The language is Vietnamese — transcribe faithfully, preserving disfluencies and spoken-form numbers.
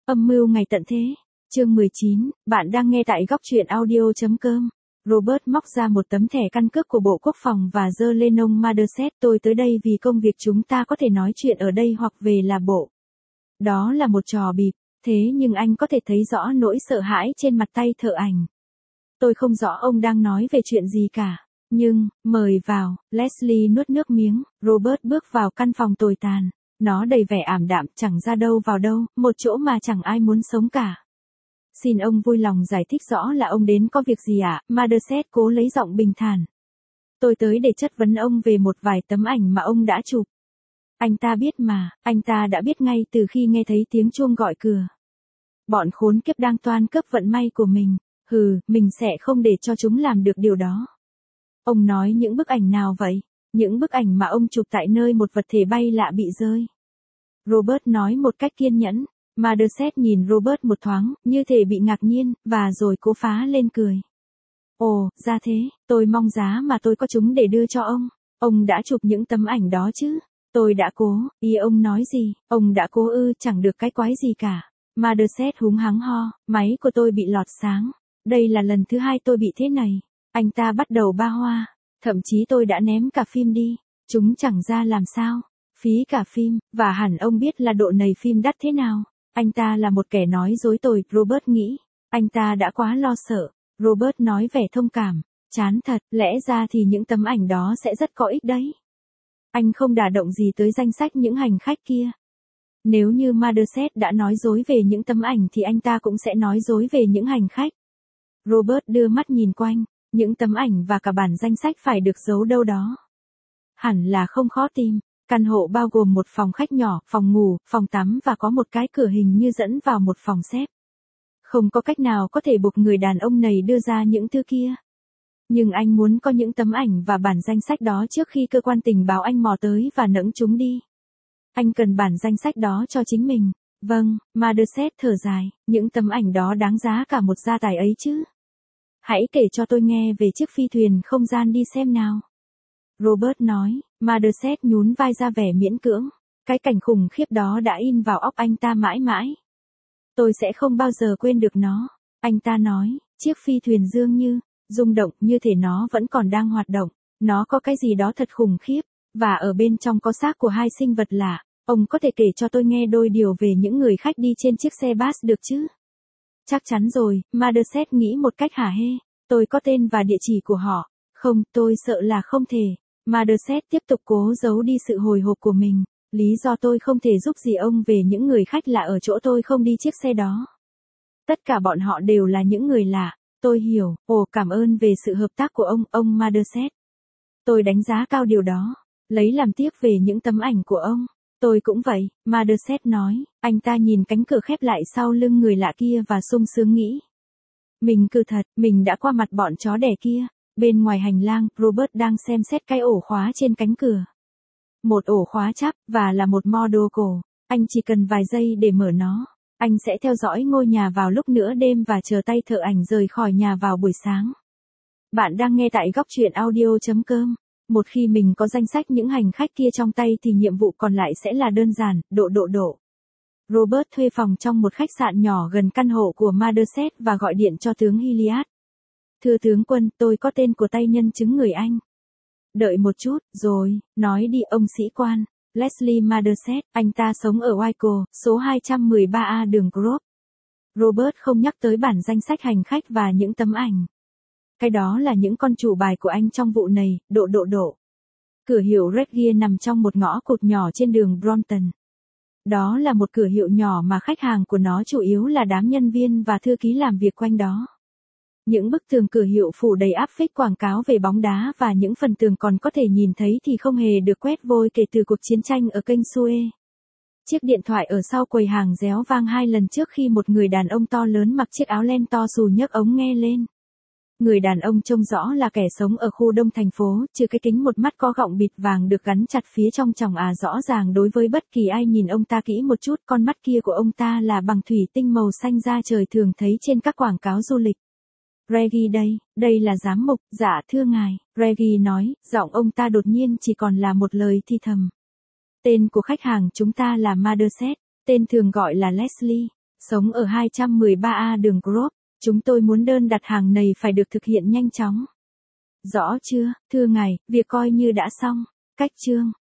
Âm mưu ngày tận thế. Chương mười chín, bạn đang nghe tại góc truyện audio.com. Robert móc ra một tấm thẻ căn cước của Bộ Quốc phòng và giơ lên ông Madderset. Tôi tới đây vì công việc, chúng ta có thể nói chuyện ở đây hoặc về là bộ. Đó là một trò bịp, thế nhưng anh có thể thấy rõ nỗi sợ hãi trên mặt tay thợ ảnh. Tôi không rõ ông đang nói về chuyện gì cả. Nhưng, mời vào, Leslie nuốt nước miếng. Robert bước vào căn phòng tồi tàn. Nó đầy vẻ ảm đạm, chẳng ra đâu vào đâu, một chỗ mà chẳng ai muốn sống cả. Xin ông vui lòng giải thích rõ là ông đến có việc gì ạ? À? Madderset cố lấy giọng bình thản. Tôi tới để chất vấn ông về một vài tấm ảnh mà ông đã chụp. Anh ta biết mà, anh ta đã biết ngay từ khi nghe thấy tiếng chuông gọi cửa. Bọn khốn kiếp đang toan cướp vận may của mình. Hừ, mình sẽ không để cho chúng làm được điều đó. Ông nói những bức ảnh nào vậy? Những bức ảnh mà ông chụp tại nơi một vật thể bay lạ bị rơi. Robert nói một cách kiên nhẫn. Madderset nhìn Robert một thoáng, như thể bị ngạc nhiên, và rồi cố phá lên cười. Ồ, ra thế, tôi mong giá mà tôi có chúng để đưa cho ông. Ông đã chụp những tấm ảnh đó chứ? Tôi đã cố, ý ông nói gì? Ông đã cố ư, chẳng được cái quái gì cả. Madderset húng hắng ho, máy của tôi bị lọt sáng. Đây là lần thứ hai tôi bị thế này. Anh ta bắt đầu ba hoa. Thậm chí tôi đã ném cả phim đi. Chúng chẳng ra làm sao. Phí cả phim, và hẳn ông biết là độ nầy phim đắt thế nào. Anh ta là một kẻ nói dối tồi, Robert nghĩ. Anh ta đã quá lo sợ. Robert nói vẻ thông cảm. Chán thật, lẽ ra thì những tấm ảnh đó sẽ rất có ích đấy. Anh không đả động gì tới danh sách những hành khách kia. Nếu như Madderset đã nói dối về những tấm ảnh thì anh ta cũng sẽ nói dối về những hành khách. Robert đưa mắt nhìn quanh. Những tấm ảnh và cả bản danh sách phải được giấu đâu đó. Hẳn là không khó tìm. Căn hộ bao gồm một phòng khách nhỏ, phòng ngủ, phòng tắm và có một cái cửa hình như dẫn vào một phòng xếp. Không có cách nào có thể buộc người đàn ông này đưa ra những thứ kia. Nhưng anh muốn có những tấm ảnh và bản danh sách đó trước khi cơ quan tình báo anh mò tới và nẫng chúng đi. Anh cần bản danh sách đó cho chính mình. Vâng, Madderset thở dài, những tấm ảnh đó đáng giá cả một gia tài ấy chứ. Hãy kể cho tôi nghe về chiếc phi thuyền không gian đi xem nào. Robert nói. Madderset nhún vai ra vẻ miễn cưỡng. Cái cảnh khủng khiếp đó đã in vào óc anh ta mãi mãi. Tôi sẽ không bao giờ quên được nó. Anh ta nói, chiếc phi thuyền dường như, rung động như thể nó vẫn còn đang hoạt động. Nó có cái gì đó thật khủng khiếp. Và ở bên trong có xác của hai sinh vật lạ. Ông có thể kể cho tôi nghe đôi điều về những người khách đi trên chiếc xe bus được chứ? Chắc chắn rồi, Madderset nghĩ một cách hả hê. Tôi có tên và địa chỉ của họ. Không, tôi sợ là không thể. Madderset tiếp tục cố giấu đi sự hồi hộp của mình. Lý do tôi không thể giúp gì ông về những người khách lạ ở chỗ tôi không đi chiếc xe đó. Tất cả bọn họ đều là những người lạ. Tôi hiểu. Ồ, cảm ơn về sự hợp tác của ông, ông Madderset. Tôi đánh giá cao điều đó. Lấy làm tiếc về những tấm ảnh của ông. Tôi cũng vậy, Madderset nói. Anh ta nhìn cánh cửa khép lại sau lưng người lạ kia và sung sướng nghĩ. Mình cứ thật, mình đã qua mặt bọn chó đẻ kia. Bên ngoài hành lang, Robert đang xem xét cái ổ khóa trên cánh cửa. Một ổ khóa chắp, và là một model cổ. Anh chỉ cần vài giây để mở nó. Anh sẽ theo dõi ngôi nhà vào lúc nửa đêm và chờ tay thợ ảnh rời khỏi nhà vào buổi sáng. Bạn đang nghe tại góc truyện audio.com. Một khi mình có danh sách những hành khách kia trong tay thì nhiệm vụ còn lại sẽ là đơn giản, độ độ độ. Robert thuê phòng trong một khách sạn nhỏ gần căn hộ của Madderset và gọi điện cho tướng Hilliard. Thưa tướng quân, tôi có tên của tay nhân chứng người Anh. Đợi một chút, rồi, nói đi ông sĩ quan. Leslie Madderset, anh ta sống ở Wyco, số hai trăm mười ba A đường Grove. Robert không nhắc tới bản danh sách hành khách và những tấm ảnh. Cái đó là những con chủ bài của anh trong vụ này, độ độ độ. Cửa hiệu Red Gear nằm trong một ngõ cụt nhỏ trên đường Brompton. Đó là một cửa hiệu nhỏ mà khách hàng của nó chủ yếu là đám nhân viên và thư ký làm việc quanh đó. Những bức tường cửa hiệu phủ đầy áp phích quảng cáo về bóng đá và những phần tường còn có thể nhìn thấy thì không hề được quét vôi kể từ cuộc chiến tranh ở kênh Suez. Chiếc điện thoại ở sau quầy hàng réo vang hai lần trước khi một người đàn ông to lớn mặc chiếc áo len to xù nhấc ống nghe lên. Người đàn ông trông rõ là kẻ sống ở khu đông thành phố, trừ cái kính một mắt có gọng bịt vàng được gắn chặt phía trong tròng à rõ ràng đối với bất kỳ ai nhìn ông ta kỹ một chút. Con mắt kia của ông ta là bằng thủy tinh màu xanh da trời thường thấy trên các quảng cáo du lịch. Reggie đây, đây là giám mục, dạ thưa ngài, Reggie nói, giọng ông ta đột nhiên chỉ còn là một lời thi thầm. Tên của khách hàng chúng ta là Madderset, tên thường gọi là Leslie. Sống ở hai trăm mười ba A đường Grove, chúng tôi muốn đơn đặt hàng này phải được thực hiện nhanh chóng. Rõ chưa, thưa ngài, việc coi như đã xong. Cách chương